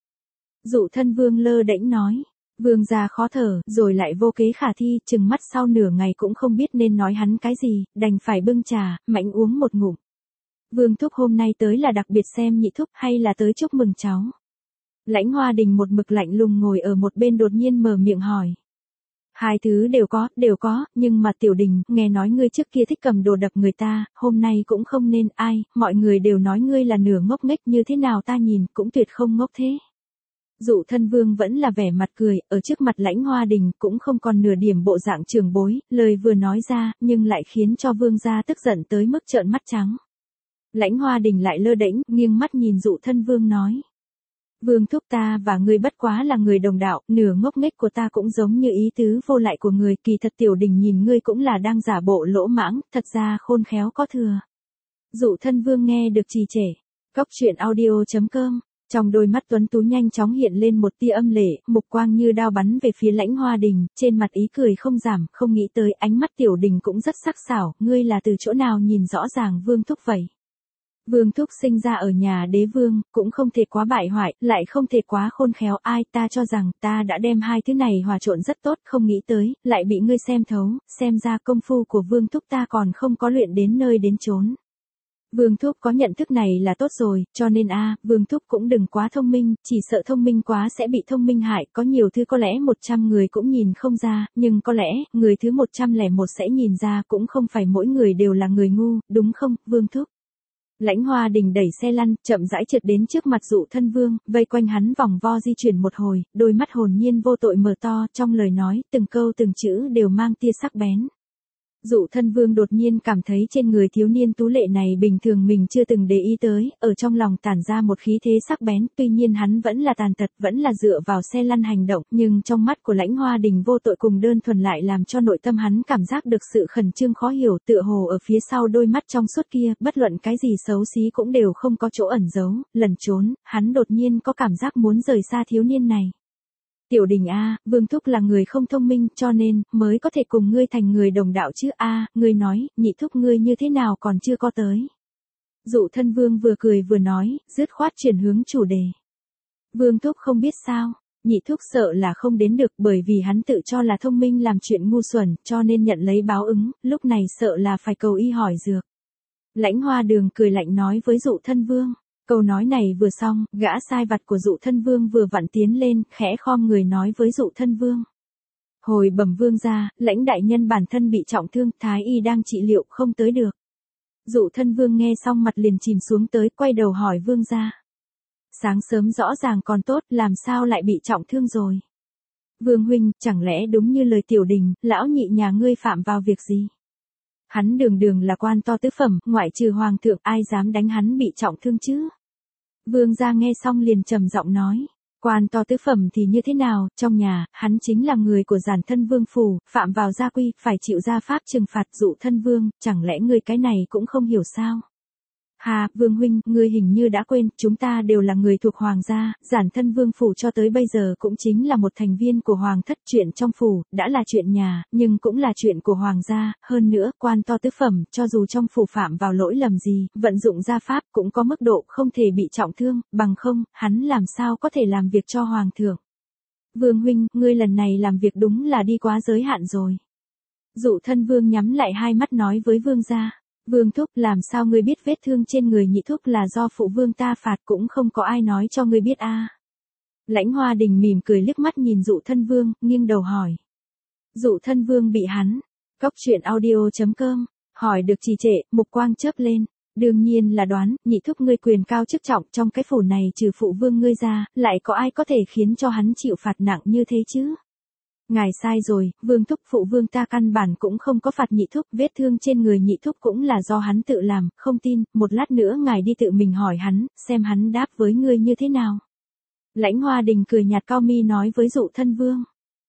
Dụ thân vương lơ đễnh nói. Vương gia khó thở, rồi lại vô kế khả thi, chừng mắt sau nửa ngày cũng không biết nên nói hắn cái gì, đành phải bưng trà, mạnh uống một ngụm. Vương thúc hôm nay tới là đặc biệt xem nhị thúc hay là tới chúc mừng cháu? Lãnh Hoa Đình một mực lạnh lùng ngồi ở một bên đột nhiên mở miệng hỏi. Hai thứ đều có, đều có, nhưng mà Tiểu Đình, nghe nói ngươi trước kia thích cầm đồ đập người ta, hôm nay cũng không nên, ai, mọi người đều nói ngươi là nửa ngốc nghếch, như thế nào ta nhìn cũng tuyệt không ngốc thế. Dụ thân vương vẫn là vẻ mặt cười, ở trước mặt Lãnh Hoa Đình cũng không còn nửa điểm bộ dạng trưởng bối, lời vừa nói ra, nhưng lại khiến cho vương gia tức giận tới mức trợn mắt trắng. Lãnh Hoa Đình lại lơ đễnh, nghiêng mắt nhìn Dụ thân vương nói. Vương thúc, ta và ngươi bất quá là người đồng đạo, nửa ngốc nghếch của ta cũng giống như ý tứ vô lại của người, kỳ thật Tiểu Đình nhìn ngươi cũng là đang giả bộ lỗ mãng, thật ra khôn khéo có thừa. Dụ thân vương nghe được trì trệ. Cóc truyện audio chấm com. Trong đôi mắt tuấn tú nhanh chóng hiện lên một tia âm lệ, mục quang như đao bắn về phía Lãnh Hoa Đình, trên mặt ý cười không giảm, không nghĩ tới ánh mắt Tiểu Đình cũng rất sắc sảo, ngươi là từ chỗ nào nhìn rõ ràng Vương thúc vậy? Vương thúc sinh ra ở nhà đế vương, cũng không thể quá bại hoại, lại không thể quá khôn khéo, ai, ta cho rằng ta đã đem hai thứ này hòa trộn rất tốt, không nghĩ tới, lại bị ngươi xem thấu, xem ra công phu của Vương thúc ta còn không có luyện đến nơi đến chốn. Vương thúc có nhận thức này là tốt rồi, cho nên a, Vương thúc cũng đừng quá thông minh, chỉ sợ thông minh quá sẽ bị thông minh hại, có nhiều thứ có lẽ một trăm người cũng nhìn không ra, nhưng có lẽ, người thứ một trăm lẻ một sẽ nhìn ra, cũng không phải mỗi người đều là người ngu, đúng không, Vương thúc? Lãnh Hoa Đình đẩy xe lăn, chậm rãi trượt đến trước mặt Dụ thân vương, vây quanh hắn vòng vo di chuyển một hồi, đôi mắt hồn nhiên vô tội mở to, trong lời nói, từng câu từng chữ đều mang tia sắc bén. Dụ thân vương đột nhiên cảm thấy trên người thiếu niên tú lệ này bình thường mình chưa từng để ý tới, ở trong lòng tản ra một khí thế sắc bén, tuy nhiên hắn vẫn là tàn tật, vẫn là dựa vào xe lăn hành động, nhưng trong mắt của Lãnh Hoa Đình vô tội cùng đơn thuần lại làm cho nội tâm hắn cảm giác được sự khẩn trương khó hiểu, tựa hồ ở phía sau đôi mắt trong suốt kia, bất luận cái gì xấu xí cũng đều không có chỗ ẩn giấu, lẩn trốn, hắn đột nhiên có cảm giác muốn rời xa thiếu niên này. Tiểu Đình a, Vương thúc là người không thông minh, cho nên mới có thể cùng ngươi thành người đồng đạo chứ a, ngươi nói, nhị thúc ngươi như thế nào còn chưa có tới. Dụ thân vương vừa cười vừa nói, dứt khoát chuyển hướng chủ đề. Vương thúc không biết sao, nhị thúc sợ là không đến được, bởi vì hắn tự cho là thông minh làm chuyện ngu xuẩn, cho nên nhận lấy báo ứng, lúc này sợ là phải cầu y hỏi dược. Lãnh Hoa Đường cười lạnh nói với Dụ thân vương. Câu nói này vừa xong, gã sai vặt của Dụ thân vương vừa vặn tiến lên, khẽ khom người nói với Dụ thân vương. Hồi bẩm vương gia, Lãnh đại nhân bản thân bị trọng thương, thái y đang trị liệu, không tới được. Dụ thân vương nghe xong mặt liền chìm xuống tới, quay đầu hỏi vương gia. Sáng sớm rõ ràng còn tốt, làm sao lại bị trọng thương rồi? Vương huynh, chẳng lẽ đúng như lời Tiểu Đình, lão nhị nhà ngươi phạm vào việc gì? Hắn đường đường là quan to tứ phẩm, ngoại trừ hoàng thượng ai dám đánh hắn bị trọng thương chứ? Vương gia nghe xong liền trầm giọng nói, quan to tứ phẩm thì như thế nào, trong nhà, hắn chính là người của giản thân vương phủ, phạm vào gia quy, phải chịu gia pháp trừng phạt. Dụ thân vương, chẳng lẽ ngươi cái này cũng không hiểu sao? Hà, vương huynh, ngươi hình như đã quên, chúng ta đều là người thuộc hoàng gia, giản thân vương phủ cho tới bây giờ cũng chính là một thành viên của hoàng thất, chuyện trong phủ, đã là chuyện nhà, nhưng cũng là chuyện của hoàng gia, hơn nữa, quan to tứ phẩm, cho dù trong phủ phạm vào lỗi lầm gì, vận dụng gia pháp cũng có mức độ không thể bị trọng thương, bằng không, hắn làm sao có thể làm việc cho hoàng thượng. Vương huynh, ngươi lần này làm việc đúng là đi quá giới hạn rồi. Dụ thân vương nhắm lại hai mắt nói với vương gia. Vương thúc, làm sao ngươi biết vết thương trên người nhị thúc là do phụ vương ta phạt, cũng không có ai nói cho ngươi biết a. À. Lãnh Hoa Đình mỉm cười liếc mắt nhìn Dụ Thân Vương, nghiêng đầu hỏi. Dụ Thân Vương bị hắn. Cốc truyện audio chấm com. Hỏi được trì trệ, mục quang chớp lên. Đương nhiên là đoán, nhị thúc ngươi quyền cao chức trọng, trong cái phủ này trừ phụ vương ngươi ra, lại có ai có thể khiến cho hắn chịu phạt nặng như thế chứ? Ngài sai rồi, vương thúc, phụ vương ta căn bản cũng không có phạt nhị thúc, vết thương trên người nhị thúc cũng là do hắn tự làm, không tin, một lát nữa ngài đi tự mình hỏi hắn, xem hắn đáp với ngươi như thế nào. Lãnh Hoa Đình cười nhạt cao mi nói với Dụ Thân Vương.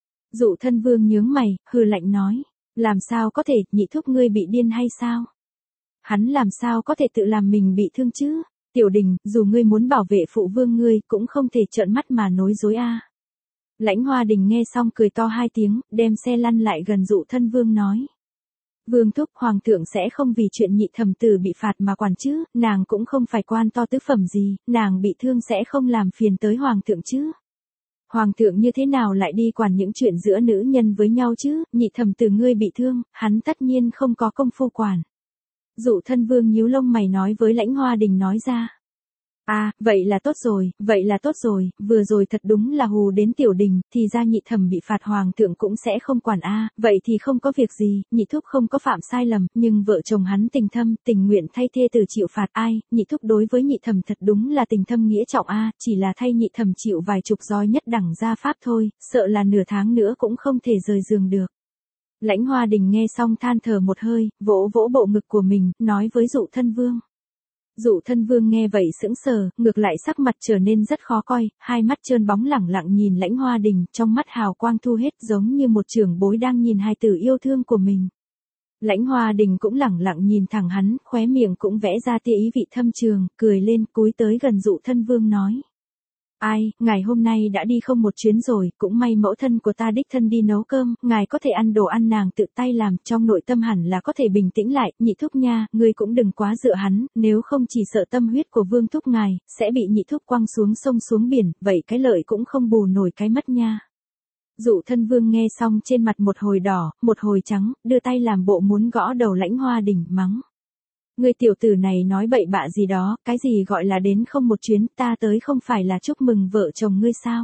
Dụ Thân Vương nhướng mày, hừ lạnh nói, làm sao có thể, nhị thúc ngươi bị điên hay sao? Hắn làm sao có thể tự làm mình bị thương chứ? Tiểu Đình, dù ngươi muốn bảo vệ phụ vương ngươi, cũng không thể trợn mắt mà nói dối a. À. Lãnh Hoa Đình nghe xong cười to hai tiếng, đem xe lăn lại gần Dụ Thân Vương nói. Vương thúc, hoàng thượng sẽ không vì chuyện nhị thẩm tử bị phạt mà quản chứ, nàng cũng không phải quan to tứ phẩm gì, nàng bị thương sẽ không làm phiền tới hoàng thượng chứ. Hoàng thượng như thế nào lại đi quản những chuyện giữa nữ nhân với nhau chứ, nhị thẩm tử ngươi bị thương, hắn tất nhiên không có công phu quản. Dụ Thân Vương nhíu lông mày nói với Lãnh Hoa Đình nói ra. À, vậy là tốt rồi, vậy là tốt rồi, vừa rồi thật đúng là hù đến Tiểu Đình, thì ra nhị thẩm bị phạt hoàng thượng cũng sẽ không quản a, à, vậy thì không có việc gì, nhị thúc không có phạm sai lầm, nhưng vợ chồng hắn tình thâm, tình nguyện thay thê tử chịu phạt ai, nhị thúc đối với nhị thẩm thật đúng là tình thâm nghĩa trọng a, à, chỉ là thay nhị thẩm chịu vài chục roi nhất đẳng gia pháp thôi, sợ là nửa tháng nữa cũng không thể rời giường được. Lãnh Hoa Đình nghe xong than thở một hơi, vỗ vỗ bộ ngực của mình, nói với Dụ Thân Vương. Dụ Thân Vương nghe vậy sững sờ, ngược lại sắc mặt trở nên rất khó coi, hai mắt trơn bóng lẳng lặng nhìn Lãnh Hoa Đình, trong mắt hào quang thu hết giống như một trưởng bối đang nhìn hài tử yêu thương của mình. Lãnh Hoa Đình cũng lẳng lặng nhìn thẳng hắn, khóe miệng cũng vẽ ra tia ý vị thâm trường, cười lên cúi tới gần Dụ Thân Vương nói. Ai, ngài hôm nay đã đi không một chuyến rồi, cũng may mẫu thân của ta đích thân đi nấu cơm, ngài có thể ăn đồ ăn nàng tự tay làm, trong nội tâm hẳn là có thể bình tĩnh lại, nhị thúc nha, ngươi cũng đừng quá dựa hắn, nếu không chỉ sợ tâm huyết của vương thúc ngài, sẽ bị nhị thúc quăng xuống sông xuống biển, vậy cái lợi cũng không bù nổi cái mất nha. Dụ Thân Vương nghe xong trên mặt một hồi đỏ, một hồi trắng, đưa tay làm bộ muốn gõ đầu Lãnh Hoa Đình, mắng. Ngươi tiểu tử này nói bậy bạ gì đó, cái gì gọi là đến không một chuyến, ta tới không phải là chúc mừng vợ chồng ngươi sao?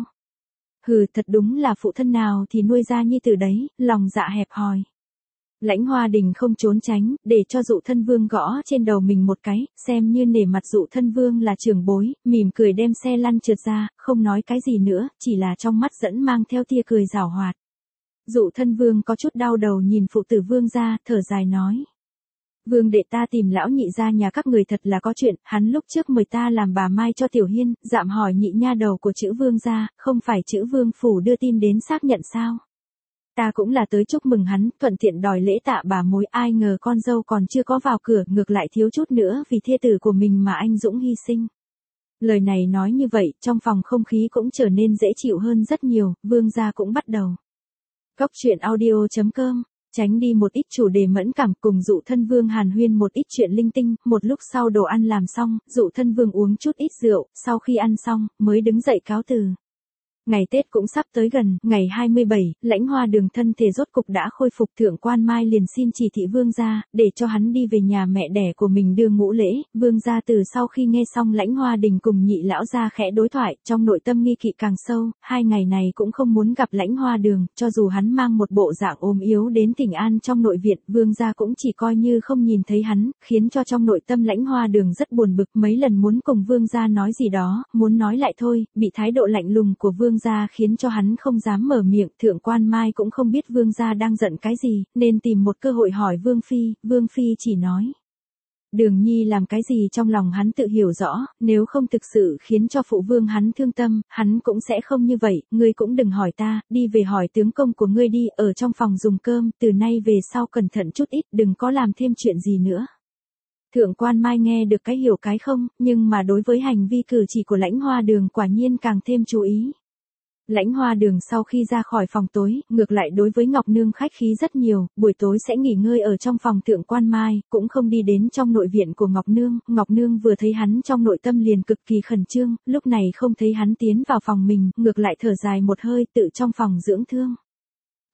Hừ, thật đúng là phụ thân nào thì nuôi ra như từ đấy, lòng dạ hẹp hòi. Lãnh Hoa Đình không trốn tránh, để cho Dụ Thân Vương gõ trên đầu mình một cái, xem như nể mặt Dụ Thân Vương là trưởng bối, mỉm cười đem xe lăn trượt ra, không nói cái gì nữa, chỉ là trong mắt dẫn mang theo tia cười giảo hoạt. Dụ Thân Vương có chút đau đầu nhìn phụ tử Vương ra, thở dài nói. Vương đệ ta tìm lão nhị ra nhà các người thật là có chuyện, hắn lúc trước mời ta làm bà Mai cho Tiểu Hiên, dạm hỏi nhị nha đầu của chữ Vương ra, không phải chữ Vương phủ đưa tin đến xác nhận sao? Ta cũng là tới chúc mừng hắn, thuận tiện đòi lễ tạ bà mối, ai ngờ con dâu còn chưa có vào cửa, ngược lại thiếu chút nữa vì thê tử của mình mà anh dũng hy sinh. Lời này nói như vậy, trong phòng không khí cũng trở nên dễ chịu hơn rất nhiều, Vương gia cũng bắt đầu. Cốc truyện audio chấm com. Tránh đi một ít chủ đề mẫn cảm, cùng Dụ Thân Vương hàn huyên một ít chuyện linh tinh, một lúc sau đồ ăn làm xong, Dụ Thân Vương uống chút ít rượu, sau khi ăn xong, mới đứng dậy cáo từ. Ngày Tết cũng sắp tới gần, ngày hai mươi bảy, Lãnh Hoa Đường thân thể rốt cục đã khôi phục, Thượng Quan Mai liền xin chỉ thị Vương gia, để cho hắn đi về nhà mẹ đẻ của mình đưa ngũ lễ. Vương gia từ sau khi nghe xong Lãnh Hoa Đình cùng nhị lão gia khẽ đối thoại, trong nội tâm nghi kỵ càng sâu, hai ngày này cũng không muốn gặp Lãnh Hoa Đường, cho dù hắn mang một bộ dạng ốm yếu đến Thỉnh An trong nội viện, Vương gia cũng chỉ coi như không nhìn thấy hắn, khiến cho trong nội tâm Lãnh Hoa Đường rất buồn bực, mấy lần muốn cùng Vương gia nói gì đó, muốn nói lại thôi, bị thái độ lạnh lùng của Vương gia khiến cho hắn không dám mở miệng. Thượng Quan Mai cũng không biết Vương gia đang giận cái gì, nên tìm một cơ hội hỏi Vương phi, Vương phi chỉ nói. Đường Nhi làm cái gì trong lòng hắn tự hiểu rõ, nếu không thực sự khiến cho phụ vương hắn thương tâm, hắn cũng sẽ không như vậy, ngươi cũng đừng hỏi ta, đi về hỏi tướng công của ngươi đi, ở trong phòng dùng cơm, từ nay về sau cẩn thận chút ít, đừng có làm thêm chuyện gì nữa. Thượng Quan Mai nghe được cái hiểu cái không, nhưng mà đối với hành vi cử chỉ của Lãnh Hoa Đường quả nhiên càng thêm chú ý. Lãnh Hoa Đường sau khi ra khỏi phòng tối, ngược lại đối với Ngọc Nương khách khí rất nhiều, buổi tối sẽ nghỉ ngơi ở trong phòng Thượng Quan Mai, cũng không đi đến trong nội viện của Ngọc Nương. Ngọc Nương vừa thấy hắn trong nội tâm liền cực kỳ khẩn trương, lúc này không thấy hắn tiến vào phòng mình, ngược lại thở dài một hơi tự trong phòng dưỡng thương.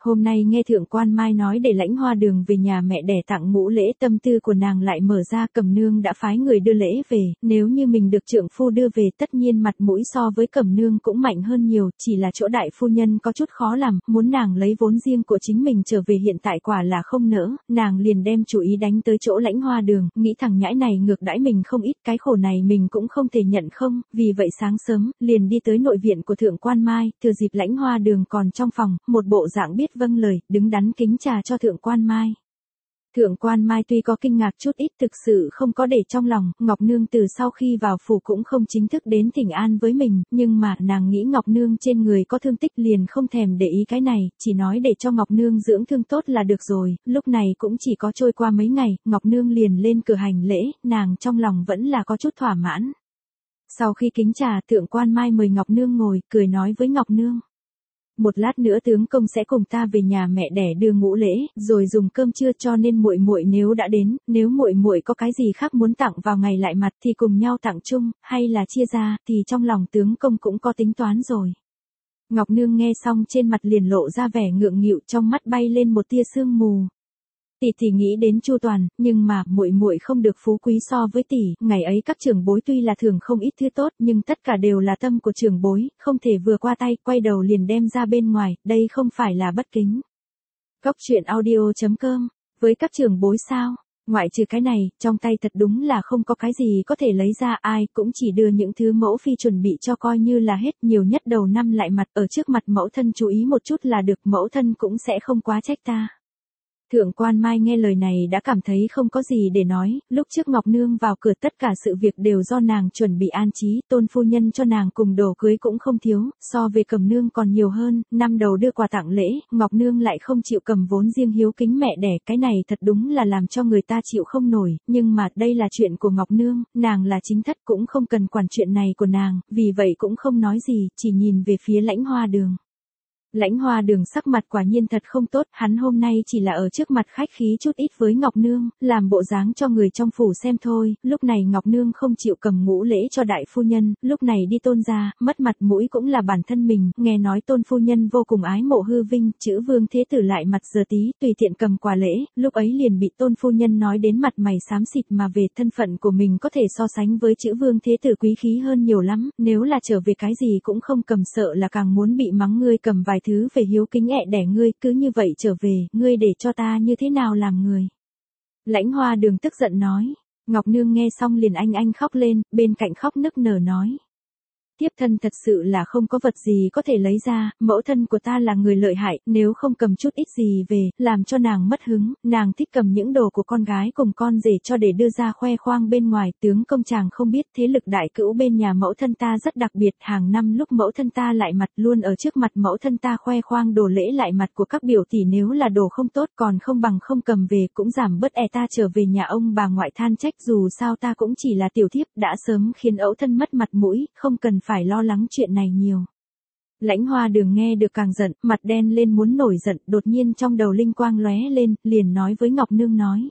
Hôm nay nghe Thượng Quan Mai nói để Lãnh Hoa Đường về nhà mẹ đẻ tặng ngũ lễ, tâm tư của nàng lại mở ra. Cẩm Nương đã phái người đưa lễ về, nếu như mình được trượng phu đưa về tất nhiên mặt mũi so với Cẩm Nương cũng mạnh hơn nhiều, chỉ là chỗ đại phu nhân có chút khó làm, muốn nàng lấy vốn riêng của chính mình trở về hiện tại quả là không nỡ, nàng liền đem chủ ý đánh tới chỗ Lãnh Hoa Đường, nghĩ thằng nhãi này ngược đãi mình không ít, cái khổ này mình cũng không thể nhận không, vì vậy sáng sớm, liền đi tới nội viện của Thượng Quan Mai, thừa dịp Lãnh Hoa Đường còn trong phòng, một bộ dạng biết vâng lời, đứng đắn kính trà cho Thượng Quan Mai. Thượng Quan Mai tuy có kinh ngạc chút ít thực sự không có để trong lòng, Ngọc Nương từ sau khi vào phủ cũng không chính thức đến thỉnh an với mình, nhưng mà nàng nghĩ Ngọc Nương trên người có thương tích liền không thèm để ý cái này, chỉ nói để cho Ngọc Nương dưỡng thương tốt là được rồi, lúc này cũng chỉ có trôi qua mấy ngày, Ngọc Nương liền lên cửa hành lễ, nàng trong lòng vẫn là có chút thỏa mãn. Sau khi kính trà, Thượng Quan Mai mời Ngọc Nương ngồi, cười nói với Ngọc Nương. Một lát nữa tướng công sẽ cùng ta về nhà mẹ đẻ đưa ngũ lễ, rồi dùng cơm trưa, cho nên muội muội nếu đã đến, nếu muội muội có cái gì khác muốn tặng vào ngày lại mặt thì cùng nhau tặng chung, hay là chia ra, thì trong lòng tướng công cũng có tính toán rồi. Ngọc Nương nghe xong trên mặt liền lộ ra vẻ ngượng nghịu, trong mắt bay lên một tia sương mù. Tỷ tỷ nghĩ đến chu toàn, nhưng mà muội muội không được phú quý so với tỷ, ngày ấy các trưởng bối tuy là thường không ít thứ tốt, nhưng tất cả đều là tâm của trưởng bối, không thể vừa qua tay, quay đầu liền đem ra bên ngoài, đây không phải là bất kính. Cóc truyện audio chấm com, với các trưởng bối sao? Ngoại trừ cái này, trong tay thật đúng là không có cái gì có thể lấy ra, ai cũng chỉ đưa những thứ mẫu phi chuẩn bị cho coi như là hết, nhiều nhất đầu năm lại mặt, ở trước mặt mẫu thân chú ý một chút là được, mẫu thân cũng sẽ không quá trách ta. Thượng Quan Mai nghe lời này đã cảm thấy không có gì để nói, lúc trước Ngọc Nương vào cửa tất cả sự việc đều do nàng chuẩn bị an trí, tôn phu nhân cho nàng cùng đồ cưới cũng không thiếu, so về Cẩm Nương còn nhiều hơn, năm đầu đưa quà tặng lễ, Ngọc Nương lại không chịu cầm vốn riêng hiếu kính mẹ đẻ, cái này thật đúng là làm cho người ta chịu không nổi, nhưng mà đây là chuyện của Ngọc Nương, nàng là chính thất cũng không cần quản chuyện này của nàng, vì vậy cũng không nói gì, chỉ nhìn về phía Lãnh Hoa Đường. Lãnh Hoa Đường sắc mặt quả nhiên thật không tốt, hắn hôm nay chỉ là ở trước mặt khách khí chút ít với Ngọc Nương, làm bộ dáng cho người trong phủ xem thôi, lúc này Ngọc Nương không chịu cầm ngũ lễ cho đại phu nhân, lúc này đi tôn gia, mất mặt mũi cũng là bản thân mình, nghe nói tôn phu nhân vô cùng ái mộ hư vinh, chữ vương thế tử lại mặt giờ tí, tùy tiện cầm quà lễ, lúc ấy liền bị tôn phu nhân nói đến mặt mày xám xịt mà về thân phận của mình có thể so sánh với chữ vương thế tử quý khí hơn nhiều lắm, nếu là trở về cái gì cũng không cầm sợ là càng muốn bị mắng, ngươi cầm vài thứ về hiếu kính ẹ đẻ ngươi, cứ như vậy trở về, ngươi để cho ta như thế nào làm người. Lãnh Hoa Đường tức giận nói, Ngọc Nương nghe xong liền anh anh khóc lên, bên cạnh khóc nức nở nói. Tiếp thân thật sự là không có vật gì có thể lấy ra, mẫu thân của ta là người lợi hại, nếu không cầm chút ít gì về, làm cho nàng mất hứng, nàng thích cầm những đồ của con gái cùng con rể cho để đưa ra khoe khoang bên ngoài, tướng công chàng không biết thế lực đại cữu bên nhà mẫu thân ta rất đặc biệt, hàng năm lúc mẫu thân ta lại mặt luôn ở trước mặt mẫu thân ta khoe khoang đồ lễ lại mặt của các biểu tỷ, nếu là đồ không tốt còn không bằng không cầm về, cũng giảm bớt e ta trở về nhà ông bà ngoại than trách, dù sao ta cũng chỉ là tiểu thiếp, đã sớm khiến ấu thân mất mặt mũi, không cần phải phải lo lắng chuyện này nhiều. Lãnh Hoa Đường nghe được càng giận, mặt đen lên muốn nổi giận, đột nhiên trong đầu linh quang lóe lên, liền nói với Ngọc Nương nói.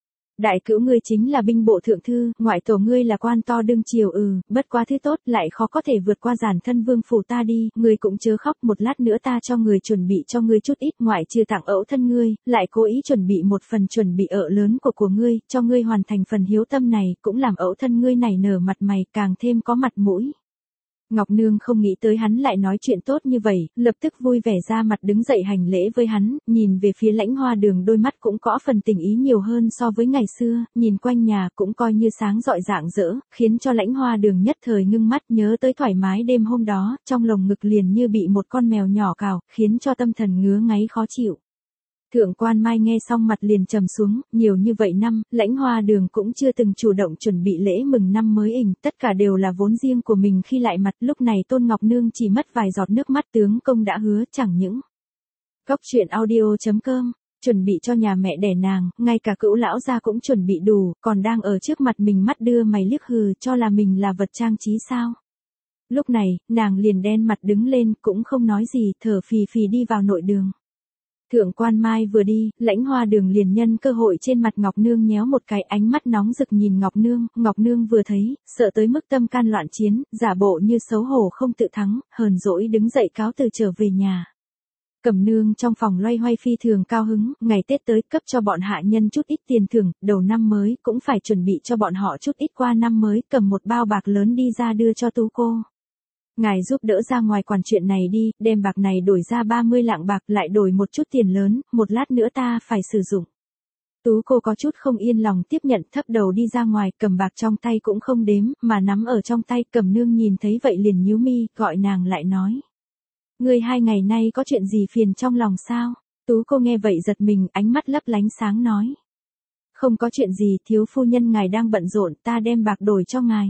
Đại cữu ngươi chính là binh bộ thượng thư, ngoại tổ ngươi là quan to đương triều, ừ, bất quá thứ tốt lại khó có thể vượt qua giản thân vương phủ ta đi, ngươi cũng chớ khóc, một lát nữa ta cho người chuẩn bị cho ngươi chút ít, ngoại trừ tặng ấu thân ngươi, lại cố ý chuẩn bị một phần chuẩn bị ợ lớn của của ngươi, cho ngươi hoàn thành phần hiếu tâm này, cũng làm ấu thân ngươi nảy nở mặt mày, càng thêm có mặt mũi. Ngọc Nương không nghĩ tới hắn lại nói chuyện tốt như vậy, lập tức vui vẻ ra mặt đứng dậy hành lễ với hắn, nhìn về phía Lãnh Hoa Đường, đôi mắt cũng có phần tình ý nhiều hơn so với ngày xưa, nhìn quanh nhà cũng coi như sáng rọi rạng rỡ, khiến cho Lãnh Hoa Đường nhất thời ngưng mắt, nhớ tới thoải mái đêm hôm đó, trong lồng ngực liền như bị một con mèo nhỏ cào, khiến cho tâm thần ngứa ngáy khó chịu. Thượng Quan Mai nghe xong mặt liền trầm xuống, nhiều như vậy năm, Lãnh Hoa Đường cũng chưa từng chủ động chuẩn bị lễ mừng năm mới ình, tất cả đều là vốn riêng của mình khi lại mặt, lúc này Tôn Ngọc Nương chỉ mất vài giọt nước mắt, tướng công đã hứa, chẳng những. Cóc truyện audio chấm com, chuẩn bị cho nhà mẹ đẻ nàng, ngay cả cữu lão gia cũng chuẩn bị đủ, còn đang ở trước mặt mình mắt đưa mày liếc hừ, cho là mình là vật trang trí sao. Lúc này, nàng liền đen mặt đứng lên, cũng không nói gì, thở phì phì đi vào nội đường. Thượng Quan Mai vừa đi, Lãnh Hoa Đường liền nhân cơ hội trên mặt Ngọc Nương nhéo một cái, ánh mắt nóng rực nhìn Ngọc Nương, Ngọc Nương vừa thấy, sợ tới mức tâm can loạn chiến, giả bộ như xấu hổ không tự thắng, hờn dỗi đứng dậy cáo từ trở về nhà. Cẩm nương trong phòng loay hoay phi thường cao hứng, ngày Tết tới cấp cho bọn hạ nhân chút ít tiền thưởng, đầu năm mới cũng phải chuẩn bị cho bọn họ chút ít qua năm mới, cầm một bao bạc lớn đi ra đưa cho Tú cô. Ngài giúp đỡ ra ngoài quản chuyện này đi, đem bạc này đổi ra ba mươi lạng bạc lại đổi một chút tiền lớn, một lát nữa ta phải sử dụng. Tú cô có chút không yên lòng tiếp nhận, thấp đầu đi ra ngoài, cầm bạc trong tay cũng không đếm, mà nắm ở trong tay. Cẩm nương nhìn thấy vậy liền nhíu mi, gọi nàng lại nói. Ngươi hai ngày nay có chuyện gì phiền trong lòng sao? Tú cô nghe vậy giật mình, ánh mắt lấp lánh sáng nói. Không có chuyện gì, thiếu phu nhân ngài đang bận rộn, ta đem bạc đổi cho ngài.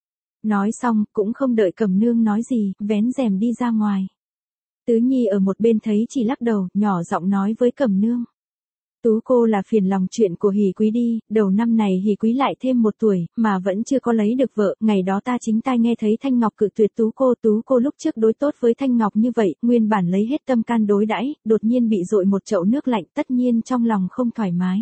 Nói xong, cũng không đợi Cẩm nương nói gì, vén rèm đi ra ngoài. Tứ Nhi ở một bên thấy chỉ lắc đầu, nhỏ giọng nói với Cẩm nương. Tú cô là phiền lòng chuyện của Hỷ Quý đi, đầu năm này Hỷ Quý lại thêm một tuổi, mà vẫn chưa có lấy được vợ, ngày đó ta chính tai nghe thấy Thanh Ngọc cự tuyệt Tú cô, Tú cô lúc trước đối tốt với Thanh Ngọc như vậy, nguyên bản lấy hết tâm can đối đãi, đột nhiên bị dội một chậu nước lạnh, tất nhiên trong lòng không thoải mái.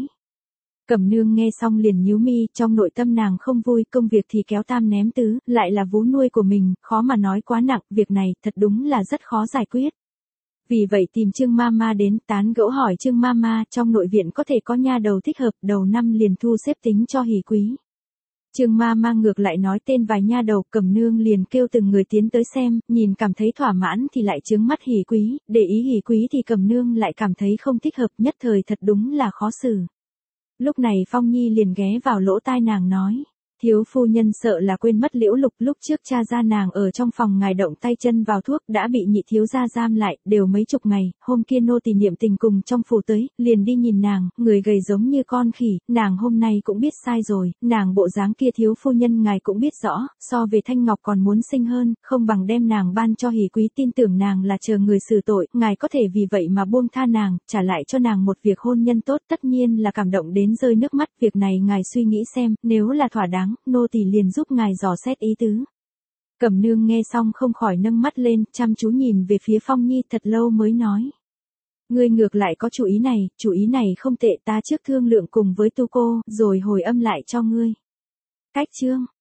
Cẩm nương nghe xong liền nhíu mi, trong nội tâm nàng không vui, công việc thì kéo tam ném tứ, lại là vú nuôi của mình, khó mà nói quá nặng, việc này thật đúng là rất khó giải quyết. Vì vậy tìm Trương Mama đến, tán gẫu hỏi Trương Mama, trong nội viện có thể có nha đầu thích hợp, đầu năm liền thu xếp tính cho Hỷ Quý. Trương Mama ngược lại nói tên vài nha đầu, Cẩm nương liền kêu từng người tiến tới xem, nhìn cảm thấy thỏa mãn thì lại chướng mắt Hỷ Quý, để ý Hỷ Quý thì Cẩm nương lại cảm thấy không thích hợp, nhất thời thật đúng là khó xử. Lúc này Phong Nhi liền ghé vào lỗ tai nàng nói. Thiếu phu nhân sợ là quên mất Liễu Lục, lúc trước cha gia nàng ở trong phòng ngài động tay chân vào thuốc đã bị nhị thiếu gia giam lại, đều mấy chục ngày, hôm kia nô tỳ niệm tình cùng trong phủ tới, liền đi nhìn nàng, người gầy giống như con khỉ, nàng hôm nay cũng biết sai rồi, nàng bộ dáng kia thiếu phu nhân ngài cũng biết rõ, so về Thanh Ngọc còn muốn xinh hơn, không bằng đem nàng ban cho Hỷ Quý, tin tưởng nàng là chờ người xử tội, ngài có thể vì vậy mà buông tha nàng, trả lại cho nàng một việc hôn nhân tốt, tất nhiên là cảm động đến rơi nước mắt, việc này ngài suy nghĩ xem, nếu là thỏa đáng, nô tỳ liền giúp ngài dò xét ý tứ. Cẩm nương nghe xong không khỏi nâng mắt lên, chăm chú nhìn về phía Phong Nhi thật lâu mới nói. Ngươi ngược lại có chủ ý này, chủ ý này không tệ, ta trước thương lượng cùng với Tu cô, rồi hồi âm lại cho ngươi. Cách chương